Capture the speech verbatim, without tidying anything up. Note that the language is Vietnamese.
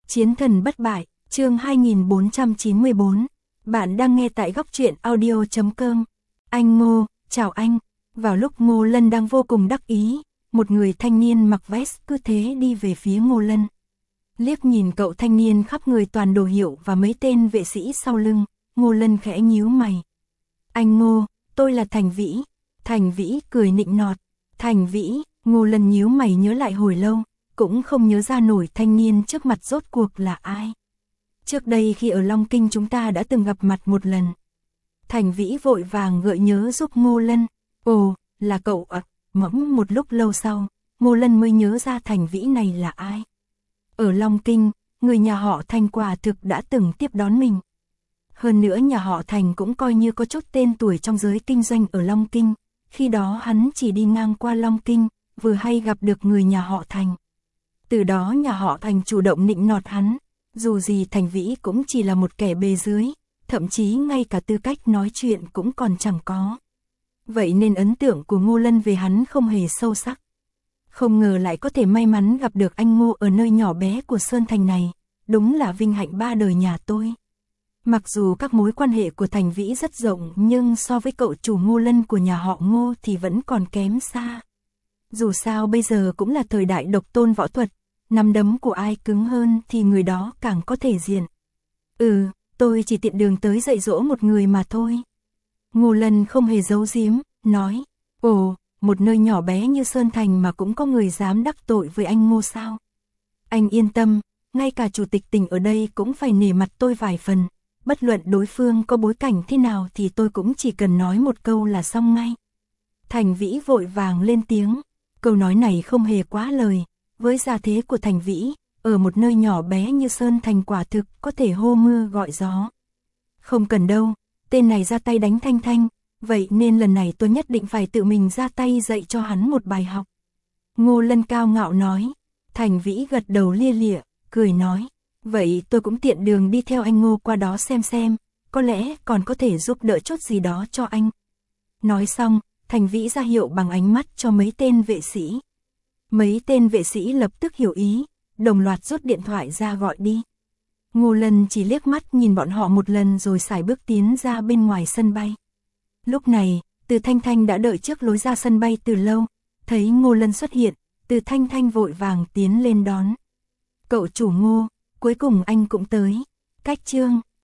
Chiến thần bất bại, chương hai nghìn bốn trăm chín mươi tư. Bạn đang nghe tại góc truyện audio chấm com. Anh Ngô, chào anh. Vào lúc Ngô Lân đang vô cùng đắc ý, một người thanh niên mặc vest cứ thế đi về phía Ngô Lân. Liếc nhìn cậu thanh niên khắp người toàn đồ hiệu và mấy tên vệ sĩ sau lưng, Ngô Lân khẽ nhíu mày. Anh Ngô, tôi là Thành Vĩ. Thành Vĩ cười nịnh nọt. Thành Vĩ, Ngô Lân nhíu mày nhớ lại hồi lâu, cũng không nhớ ra nổi thanh niên trước mặt rốt cuộc là ai. Trước đây khi ở Long Kinh chúng ta đã từng gặp mặt một lần. Thành Vĩ vội vàng gợi nhớ giúp Ngô Lân. Ồ, là cậu ạ. Mẫm một lúc lâu sau, Ngô Lân mới nhớ ra Thành Vĩ này là ai. Ở Long Kinh, người nhà họ Thành quả thực đã từng tiếp đón mình. Hơn nữa nhà họ Thành cũng coi như có chút tên tuổi trong giới kinh doanh ở Long Kinh. Khi đó hắn chỉ đi ngang qua Long Kinh, vừa hay gặp được người nhà họ Thành. Từ đó nhà họ Thành chủ động nịnh nọt hắn, dù gì Thành Vĩ cũng chỉ là một kẻ bề dưới, thậm chí ngay cả tư cách nói chuyện cũng còn chẳng có. Vậy nên ấn tượng của Ngô Lân về hắn không hề sâu sắc. Không ngờ lại có thể may mắn gặp được anh Ngô ở nơi nhỏ bé của Sơn Thành này, đúng là vinh hạnh ba đời nhà tôi. Mặc dù các mối quan hệ của Thành Vĩ rất rộng nhưng so với cậu chủ Ngô Lân của nhà họ Ngô thì vẫn còn kém xa. Dù sao bây giờ cũng là thời đại độc tôn võ thuật, nắm đấm của ai cứng hơn thì người đó càng có thể diện. Ừ, tôi chỉ tiện đường tới dạy dỗ một người mà thôi. Ngô Lân không hề giấu giếm, nói, ồ, một nơi nhỏ bé như Sơn Thành mà cũng có người dám đắc tội với anh Ngô sao? Anh yên tâm, ngay cả chủ tịch tỉnh ở đây cũng phải nể mặt tôi vài phần. Bất luận đối phương có bối cảnh thế nào thì tôi cũng chỉ cần nói một câu là xong ngay. Thành Vĩ vội vàng lên tiếng. Câu nói này không hề quá lời. Với gia thế của Thành Vĩ, ở một nơi nhỏ bé như Sơn Thành quả thực có thể hô mưa gọi gió. Không cần đâu, tên này ra tay đánh Thanh Thanh, vậy nên lần này tôi nhất định phải tự mình ra tay dạy cho hắn một bài học. Ngô Lân cao ngạo nói. Thành Vĩ gật đầu lia lịa, cười nói. Vậy tôi cũng tiện đường đi theo anh Ngô qua đó xem xem, có lẽ còn có thể giúp đỡ chút gì đó cho anh. Nói xong, Thành Vĩ ra hiệu bằng ánh mắt cho mấy tên vệ sĩ. Mấy tên vệ sĩ lập tức hiểu ý, đồng loạt rút điện thoại ra gọi đi. Ngô Lân chỉ liếc mắt nhìn bọn họ một lần rồi sải bước tiến ra bên ngoài sân bay. Lúc này, Từ Thanh Thanh đã đợi trước lối ra sân bay từ lâu, thấy Ngô Lân xuất hiện, Từ Thanh Thanh vội vàng tiến lên đón. Cậu chủ Ngô, cuối cùng anh cũng tới. Cách Trương,